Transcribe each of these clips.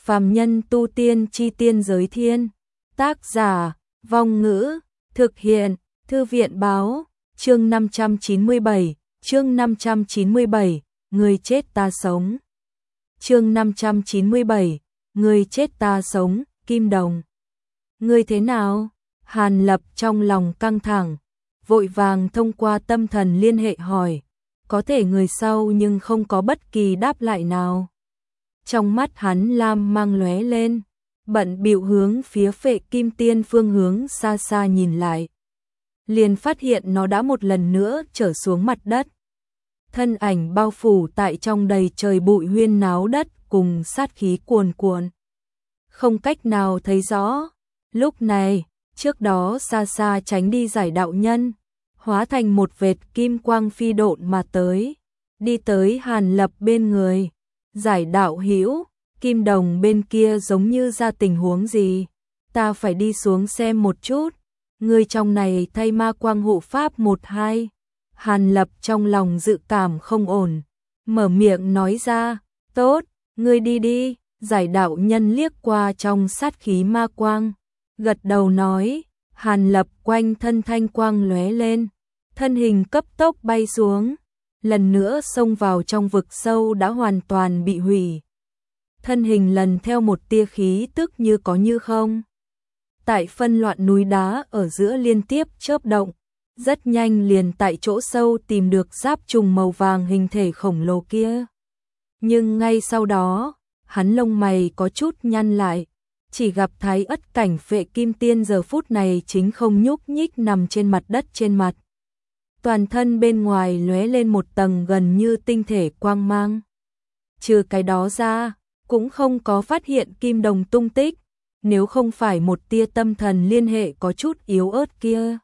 Phàm nhân tu tiên chi tiên giới thiên. Tác giả, Vong Ngữ, thực hiện, Thư viện báo, chương 597, người chết ta sống. Chương 597, người chết ta sống, Kim Đồng. Ngươi thế nào? Hàn Lập trong lòng căng thẳng, vội vàng thông qua tâm thần liên hệ hỏi, có thể người sau nhưng không có bất kỳ đáp lại nào. Trong mắt hắn lam mang lóe lên, bận bịu hướng phía Phệ Kim Tiên phương hướng xa xa nhìn lại. Liền phát hiện nó đã một lần nữa trở xuống mặt đất. Thân ảnh bao phủ tại trong đầy trời bụi huyên náo đất cùng sát khí cuồn cuộn. Không cách nào thấy rõ. Lúc này, trước đó xa xa tránh đi giải đạo nhân, hóa thành một vệt kim quang phi độn mà tới, đi tới Hàn Lập bên người. Giải đạo hữu, Kim Đồng bên kia giống như ra tình huống gì, ta phải đi xuống xem một chút. Người trong này thay ma quang hộ pháp 1-2. Hàn Lập trong lòng dự cảm không ổn, mở miệng nói ra, tốt, ngươi đi đi. Giải đạo nhân liếc qua trong sát khí ma quang, gật đầu nói. Hàn Lập quanh thân thanh quang lóe lên, thân hình cấp tốc bay xuống, lần nữa xông vào trong vực sâu đã hoàn toàn bị hủy. Thân hình lần theo một tia khí tức như có như không. Tại phân loạn núi đá ở giữa liên tiếp chớp động, rất nhanh liền tại chỗ sâu tìm được giáp trùng màu vàng hình thể khổng lồ kia. Nhưng ngay sau đó, hắn lông mày có chút nhăn lại, chỉ gặp Thái Ất cảnh Phệ Kim Tiên giờ phút này chính không nhúc nhích nằm trên mặt đất trên mặt. Toàn thân bên ngoài lóe lên một tầng gần như tinh thể quang mang. Trừ cái đó ra, cũng không có phát hiện Kim Đồng tung tích, nếu không phải một tia tâm thần liên hệ có chút yếu ớt kia.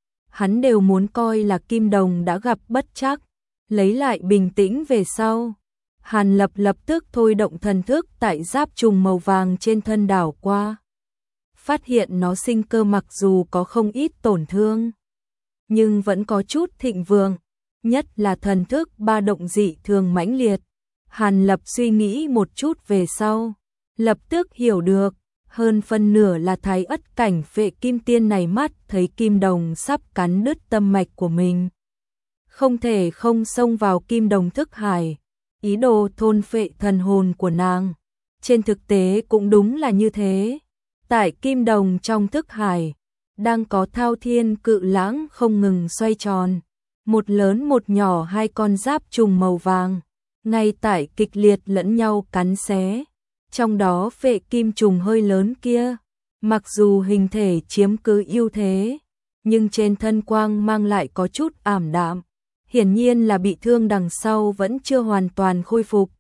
Hắn đều muốn coi là Kim Đồng đã gặp bất trắc, lấy lại bình tĩnh về sau. Hàn Lập lập tức thôi động thần thức tại giáp trùng màu vàng trên thân đảo qua. Phát hiện nó sinh cơ mặc dù có không ít tổn thương, nhưng vẫn có chút thịnh vượng, nhất là thần thức ba động dị thường mãnh liệt. Hàn Lập suy nghĩ một chút về sau, lập tức hiểu được, hơn phân nửa là Thái Ất cảnh Phệ Kim Tiên này mắt thấy Kim Đồng sắp cắn đứt tâm mạch của mình. Không thể không xông vào Kim Đồng thức hải, ý đồ thôn phệ thần hồn của nàng. Trên thực tế cũng đúng là như thế. Tại Kim Đồng trong thức hải, đang có thao thiên cự lãng không ngừng xoay tròn. Một lớn một nhỏ hai con giáp trùng màu vàng, ngay tại kịch liệt lẫn nhau cắn xé. Trong đó Phệ Kim trùng hơi lớn kia, mặc dù hình thể chiếm cứ ưu thế, nhưng trên thân quang mang lại có chút ảm đạm. Hiển nhiên là bị thương đằng sau vẫn chưa hoàn toàn khôi phục.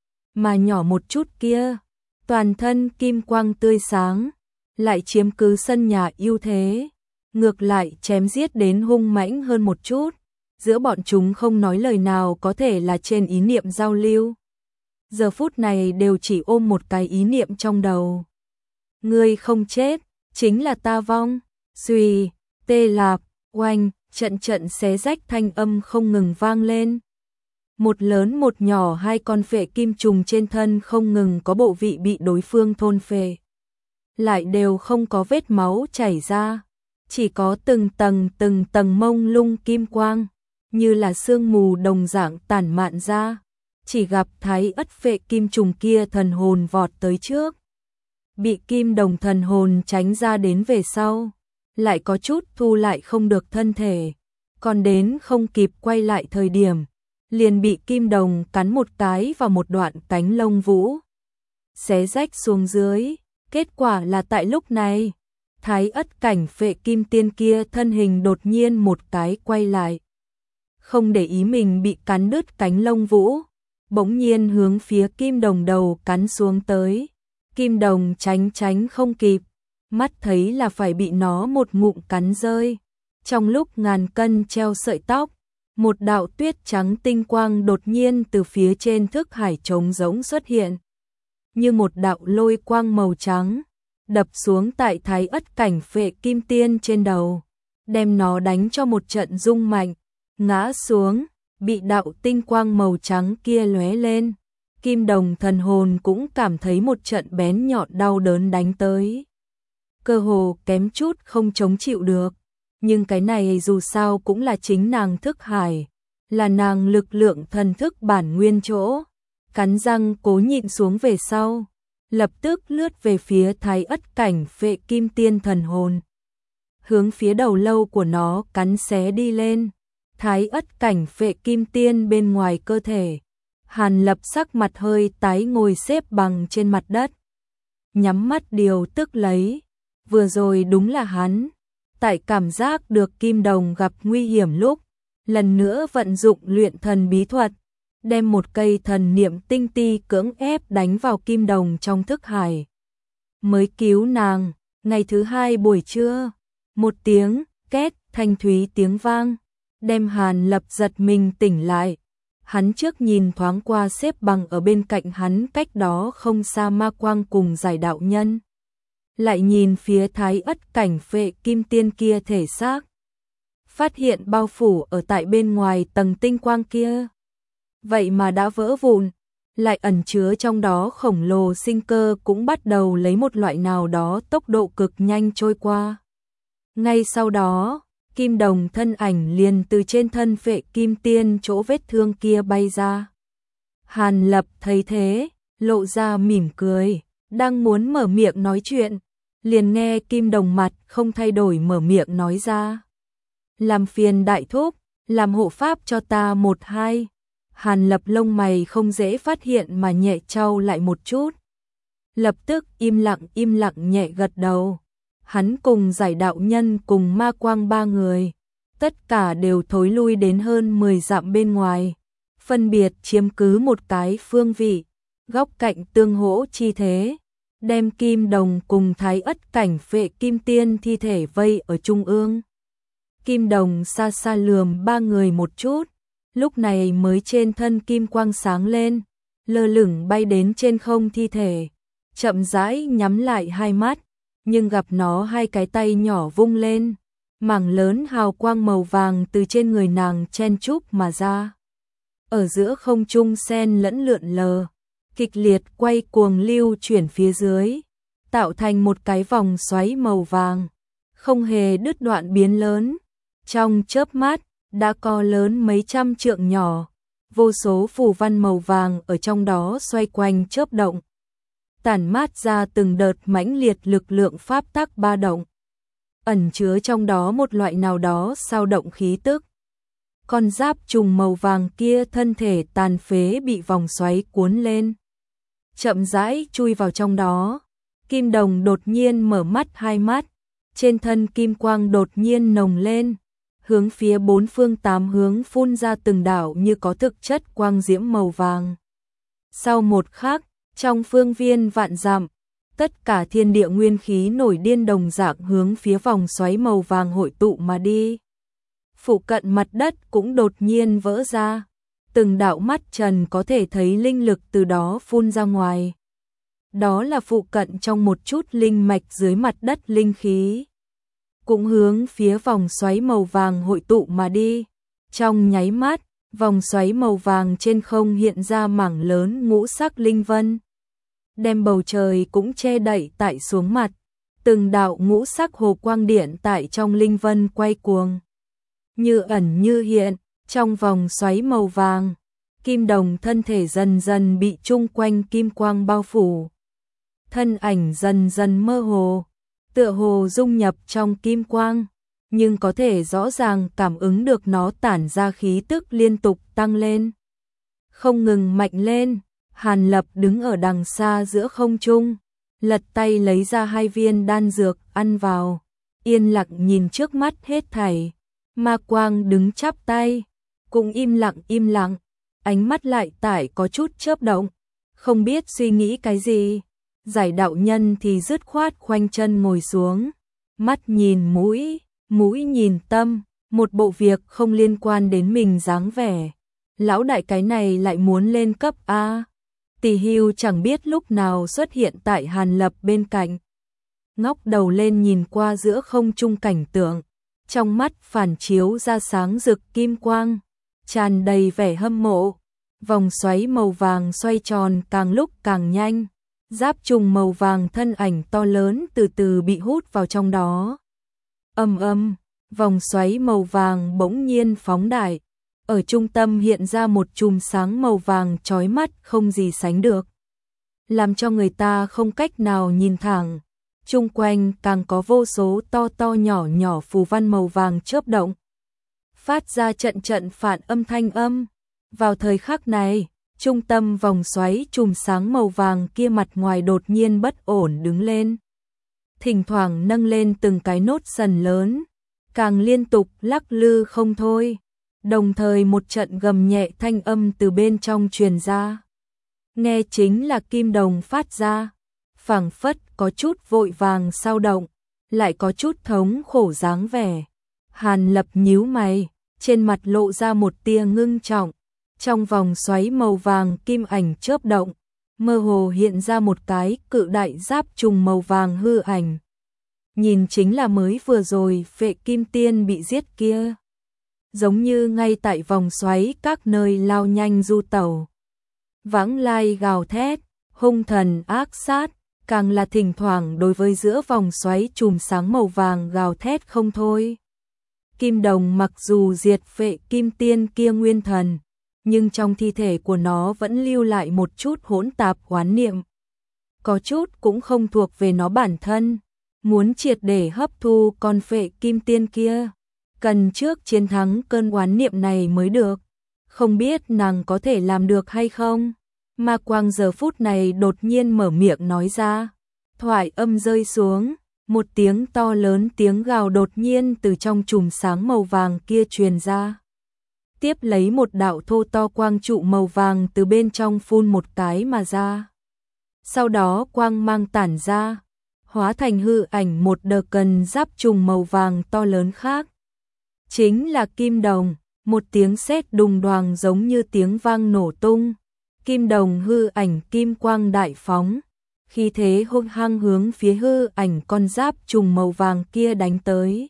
Mà nhỏ một chút kia, toàn thân kim quang tươi sáng, lại chiếm cứ sân nhà ưu thế. Ngược lại chém giết đến hung mãnh hơn một chút. Giữa bọn chúng không nói lời nào, có thể là trên ý niệm giao lưu. Giờ phút này đều chỉ ôm một cái ý niệm trong đầu. Ngươi không chết, chính là ta vong. Xuy, tê lạp, oanh, trận trận xé rách thanh âm không ngừng vang lên. Một lớn một nhỏ hai con Phệ Kim trùng trên thân không ngừng có bộ vị bị đối phương thôn phệ. Lại đều không có vết máu chảy ra, chỉ có từng tầng mông lung kim quang, như là sương mù đồng dạng tản mạn ra. Chỉ gặp Thái Ất Phệ Kim trùng kia thần hồn vọt tới trước, bị Kim Đồng thần hồn tránh ra đến về sau, lại có chút thu lại không được thân thể, còn đến không kịp quay lại thời điểm, liền bị Kim Đồng cắn một cái vào một đoạn cánh lông vũ, xé rách xuống dưới. Kết quả là tại lúc này, Thái Ất cảnh Phệ Kim Tiên kia thân hình đột nhiên một cái quay lại, không để ý mình bị cắn đứt cánh lông vũ, bỗng nhiên hướng phía Kim Đồng đầu cắn xuống tới. Kim Đồng tránh không kịp, mắt thấy là phải bị nó một ngụm cắn rơi. Trong lúc ngàn cân treo sợi tóc, một đạo tuyết trắng tinh quang đột nhiên từ phía trên thức hải trống rỗng xuất hiện, như một đạo lôi quang màu trắng, đập xuống tại Thái Ất cảnh Phệ Kim Tiên trên đầu, đem nó đánh cho một trận rung mạnh, ngã xuống, bị đạo tinh quang màu trắng kia lóe lên, Kim Đồng thần hồn cũng cảm thấy một trận bén nhọn đau đớn đánh tới. Cơ hồ kém chút không chống chịu được, nhưng cái này dù sao cũng là chính nàng thức hải, là nàng lực lượng thần thức bản nguyên chỗ. Cắn răng cố nhịn xuống về sau, lập tức lướt về phía Thái Ất Cảnh Phệ Kim Tiên thần hồn. Hướng phía đầu lâu của nó cắn xé đi lên. Thái Ất Cảnh Phệ Kim Tiên bên ngoài cơ thể. Hàn Lập sắc mặt hơi tái ngồi xếp bằng trên mặt đất. Nhắm mắt điều tức lấy. Vừa rồi đúng là hắn. Tại cảm giác được Kim Đồng gặp nguy hiểm lúc. Lần nữa vận dụng luyện thần bí thuật. Đem một cây thần niệm tinh ti cưỡng ép đánh vào Kim Đồng trong thức hải. Mới cứu nàng. Ngày thứ hai buổi trưa. Một tiếng két thanh thúy tiếng vang. Đem Hàn Lập giật mình tỉnh lại. Hắn trước nhìn thoáng qua xếp bằng ở bên cạnh hắn cách đó không xa Ma Quang cùng Giải Đạo Nhân. Lại nhìn phía Thái Ất Cảnh Phệ Kim Tiên kia thể xác. Phát hiện bao phủ ở tại bên ngoài tầng tinh quang kia. Vậy mà đã vỡ vụn, lại ẩn chứa trong đó khổng lồ sinh cơ cũng bắt đầu lấy một loại nào đó tốc độ cực nhanh trôi qua. Ngay sau đó, Kim Đồng thân ảnh liền từ trên thân Phệ Kim Tiên chỗ vết thương kia bay ra. Hàn Lập thấy thế, lộ ra mỉm cười, đang muốn mở miệng nói chuyện, liền nghe Kim Đồng mặt không thay đổi mở miệng nói ra. Làm phiền đại thúc, làm hộ pháp cho ta 1-2. Hàn Lập lông mày không dễ phát hiện mà nhẹ trao lại một chút. Lập tức im lặng nhẹ gật đầu. Hắn cùng Giải Đạo Nhân cùng Ma Quang 3 người, tất cả đều thối lui đến hơn 10 dặm bên ngoài, phân biệt chiếm cứ một cái phương vị, góc cạnh tương hỗ chi thế, đem Kim Đồng cùng Thái Ất Cảnh Phệ Kim Tiên thi thể vây ở trung ương. Kim Đồng xa xa lườm 3 người một chút, lúc này mới trên thân kim quang sáng lên, lơ lửng bay đến trên không thi thể, chậm rãi nhắm lại hai mắt. Nhưng gặp nó hai cái tay nhỏ vung lên, mảng lớn hào quang màu vàng từ trên người nàng chen chúc mà ra. Ở giữa không trung sen lẫn lượn lờ, kịch liệt quay cuồng lưu chuyển phía dưới, tạo thành một cái vòng xoáy màu vàng, không hề đứt đoạn biến lớn. Trong chớp mắt, đã co lớn mấy trăm trượng nhỏ, vô số phù văn màu vàng ở trong đó xoay quanh chớp động. Tản mát ra từng đợt mãnh liệt lực lượng pháp tắc ba động, ẩn chứa trong đó một loại nào đó sao động khí tức. Con giáp trùng màu vàng kia thân thể tàn phế bị vòng xoáy cuốn lên, chậm rãi chui vào trong đó. Kim Đồng đột nhiên mở mắt hai mắt, trên thân kim quang đột nhiên nồng lên, hướng phía bốn phương tám hướng phun ra từng đạo như có thực chất quang diễm màu vàng. Sau một khắc, trong phương viên vạn dặm, tất cả thiên địa nguyên khí nổi điên đồng dạng hướng phía vòng xoáy màu vàng hội tụ mà đi. Phụ cận mặt đất cũng đột nhiên vỡ ra, từng đạo mắt trần có thể thấy linh lực từ đó phun ra ngoài. Đó là phụ cận trong một chút linh mạch dưới mặt đất linh khí, cũng hướng phía vòng xoáy màu vàng hội tụ mà đi. Trong nháy mắt, vòng xoáy màu vàng trên không hiện ra mảng lớn ngũ sắc linh vân, đem bầu trời cũng che đậy tại xuống mặt. Từng đạo ngũ sắc hồ quang điện tại trong linh vân quay cuồng, như ẩn như hiện. Trong vòng xoáy màu vàng, Kim Đồng thân thể dần dần bị chung quanh kim quang bao phủ, thân ảnh dần dần mơ hồ, tựa hồ dung nhập trong kim quang, nhưng có thể rõ ràng cảm ứng được nó tản ra khí tức liên tục tăng lên, không ngừng mạnh lên. Hàn Lập đứng ở đằng xa giữa không trung, lật tay lấy ra 2 viên đan dược ăn vào, yên lặng nhìn trước mắt hết thảy. Ma Quang đứng chắp tay, cũng im lặng, ánh mắt lại tải có chút chớp động, không biết suy nghĩ cái gì. Giải Đạo Nhân thì dứt khoát khoanh chân ngồi xuống, mắt nhìn mũi, mũi nhìn tâm, một bộ việc không liên quan đến mình dáng vẻ. Lão đại cái này lại muốn lên cấp A. Tỷ Hưu chẳng biết lúc nào xuất hiện tại Hàn Lập bên cạnh, ngóc đầu lên nhìn qua giữa không trung cảnh tượng, trong mắt phản chiếu ra sáng rực kim quang, tràn đầy vẻ hâm mộ. Vòng xoáy màu vàng xoay tròn càng lúc càng nhanh, giáp trùng màu vàng thân ảnh to lớn từ từ bị hút vào trong đó. Ầm ầm, vòng xoáy màu vàng bỗng nhiên phóng đại, ở trung tâm hiện ra một chùm sáng màu vàng chói mắt không gì sánh được, làm cho người ta không cách nào nhìn thẳng. Chung quanh càng có vô số to to nhỏ nhỏ phù văn màu vàng chớp động, phát ra trận trận phản âm thanh âm. Vào thời khắc này, trung tâm vòng xoáy chùm sáng màu vàng kia mặt ngoài đột nhiên bất ổn đứng lên, thỉnh thoảng nâng lên từng cái nốt sần lớn, càng liên tục lắc lư không thôi. Đồng thời một trận gầm nhẹ thanh âm từ bên trong truyền ra, nghe chính là kim đồng phát ra, phảng phất có chút vội vàng sao động, lại có chút thống khổ dáng vẻ. Hàn Lập nhíu mày, trên mặt lộ ra một tia ngưng trọng. Trong vòng xoáy màu vàng kim ảnh chớp động, mơ hồ hiện ra một cái cự đại giáp trùng màu vàng hư ảnh. Nhìn chính là mới vừa rồi Phệ Kim Tiên bị giết kia. Giống như ngay tại vòng xoáy các nơi lao nhanh du tẩu, vãng lai gào thét, hung thần ác sát, càng là thỉnh thoảng đối với giữa vòng xoáy chùm sáng màu vàng gào thét không thôi. Kim đồng mặc dù diệt Phệ Kim Tiên kia nguyên thần, nhưng trong thi thể của nó vẫn lưu lại một chút hỗn tạp oán niệm. Có chút cũng không thuộc về nó bản thân, muốn triệt để hấp thu con Phệ Kim Tiên kia, cần trước chiến thắng cơn oán niệm này mới được. Không biết nàng có thể làm được hay không? Ma Quang giờ phút này đột nhiên mở miệng nói ra. Thoại âm rơi xuống, một tiếng to lớn tiếng gào đột nhiên từ trong chùm sáng màu vàng kia truyền ra. Tiếp lấy một đạo thô to quang trụ màu vàng từ bên trong phun một cái mà ra. Sau đó quang mang tản ra, hóa thành hư ảnh một đờ cần giáp trùng màu vàng to lớn khác. Chính là kim đồng, một tiếng sét đùng đoàng giống như tiếng vang nổ tung. Kim đồng hư ảnh kim quang đại phóng, khi thế hung hăng hướng phía hư ảnh con giáp trùng màu vàng kia đánh tới.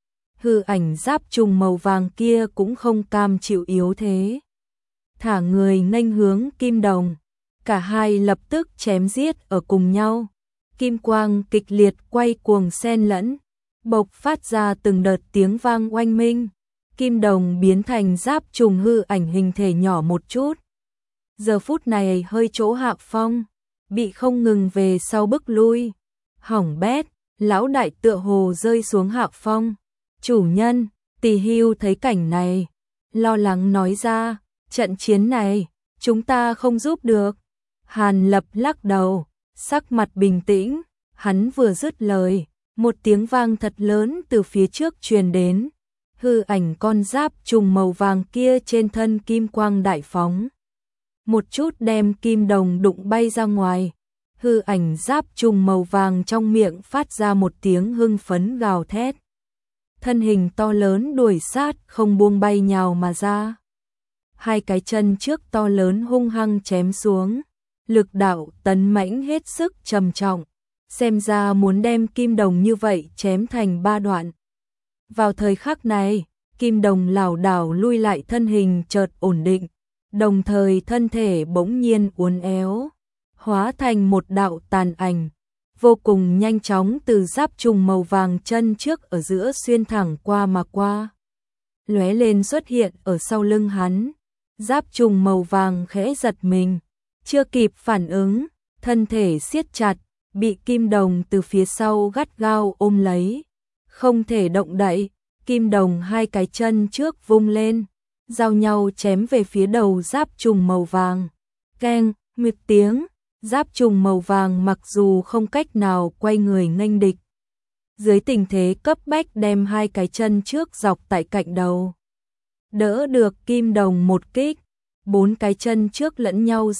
Hư ảnh giáp trùng màu vàng kia cũng không cam chịu yếu thế, thả người nghênh hướng kim đồng, cả hai lập tức chém giết ở cùng nhau. Kim quang kịch liệt quay cuồng xen lẫn, bộc phát ra từng đợt tiếng vang oanh minh. Kim đồng biến thành giáp trùng hư ảnh hình thể nhỏ một chút, giờ phút này hơi chỗ hạ phong, bị không ngừng về sau bức lui. Hỏng bét, lão đại tựa hồ rơi xuống hạ phong. Chủ nhân, Tỳ Hưu thấy cảnh này, lo lắng nói ra, trận chiến này, chúng ta không giúp được. Hàn Lập lắc đầu, sắc mặt bình tĩnh, hắn vừa dứt lời, một tiếng vang thật lớn từ phía trước truyền đến. Hư ảnh con giáp trùng màu vàng kia trên thân kim quang đại phóng, một chút đem kim đồng đụng bay ra ngoài. Hư ảnh giáp trùng màu vàng trong miệng phát ra một tiếng hưng phấn gào thét. Thân hình to lớn đuổi sát không buông bay nhào mà ra. Hai cái chân trước to lớn hung hăng chém xuống, lực đạo tấn mãnh hết sức trầm trọng, xem ra muốn đem kim đồng như vậy chém thành ba đoạn. Vào thời khắc này, kim đồng lảo đảo lui lại, thân hình chợt ổn định, đồng thời thân thể bỗng nhiên uốn éo, hóa thành một đạo tàn ảnh, vô cùng nhanh chóng từ giáp trùng màu vàng chân trước ở giữa xuyên thẳng qua mà qua, lóe lên xuất hiện ở sau lưng hắn. Giáp trùng màu vàng khẽ giật mình, chưa kịp phản ứng, thân thể siết chặt, bị kim đồng từ phía sau gắt gao ôm lấy, không thể động đậy. Kim đồng hai cái chân trước vung lên, giao nhau chém về phía đầu giáp trùng màu vàng. Keng, một tiếng, giáp trùng màu vàng mặc dù không cách nào quay người nghênh địch, dưới tình thế cấp bách đem hai cái chân trước dọc tại cạnh đầu, đỡ được kim đồng một kích. Bốn cái chân trước lẫn nhau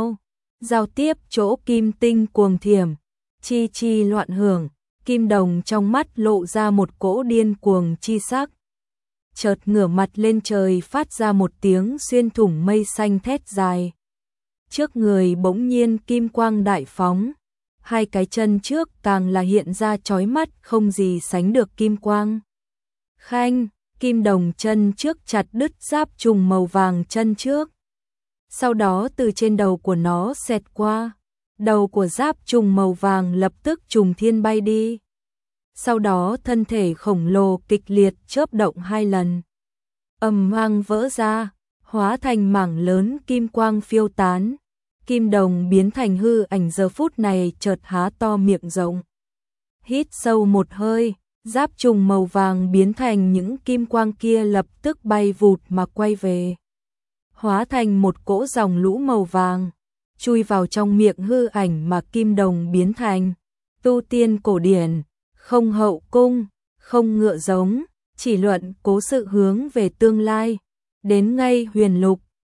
giao tiếp chỗ kim tinh cuồng thiểm, chi chi loạn hưởng. Kim đồng trong mắt lộ ra một cỗ điên cuồng chi sắc, chợt ngửa mặt lên trời phát ra một tiếng xuyên thủng mây xanh thét dài. Trước người bỗng nhiên kim quang đại phóng, hai cái chân trước càng là hiện ra chói mắt không gì sánh được kim quang. Khanh, kim đồng chân trước chặt đứt giáp trùng màu vàng chân trước. sau đó từ trên đầu của nó xẹt qua. Đầu của giáp trùng màu vàng lập tức trùng thiên bay đi. Sau đó thân thể khổng lồ kịch liệt chớp động 2 lần. Ầm vang vỡ ra, hóa thành mảng lớn kim quang phiêu tán. Kim đồng biến thành hư ảnh giờ phút này chợt há to miệng rộng. Hít sâu một hơi, giáp trùng màu vàng biến thành những kim quang kia lập tức bay vụt mà quay về. Hóa thành một cỗ dòng lũ màu vàng, chui vào trong miệng hư ảnh mà kim đồng biến thành. Tu tiên cổ điển, không hậu cung, không ngựa giống, chỉ luận cố sự hướng về tương lai. Đến ngay huyền lục,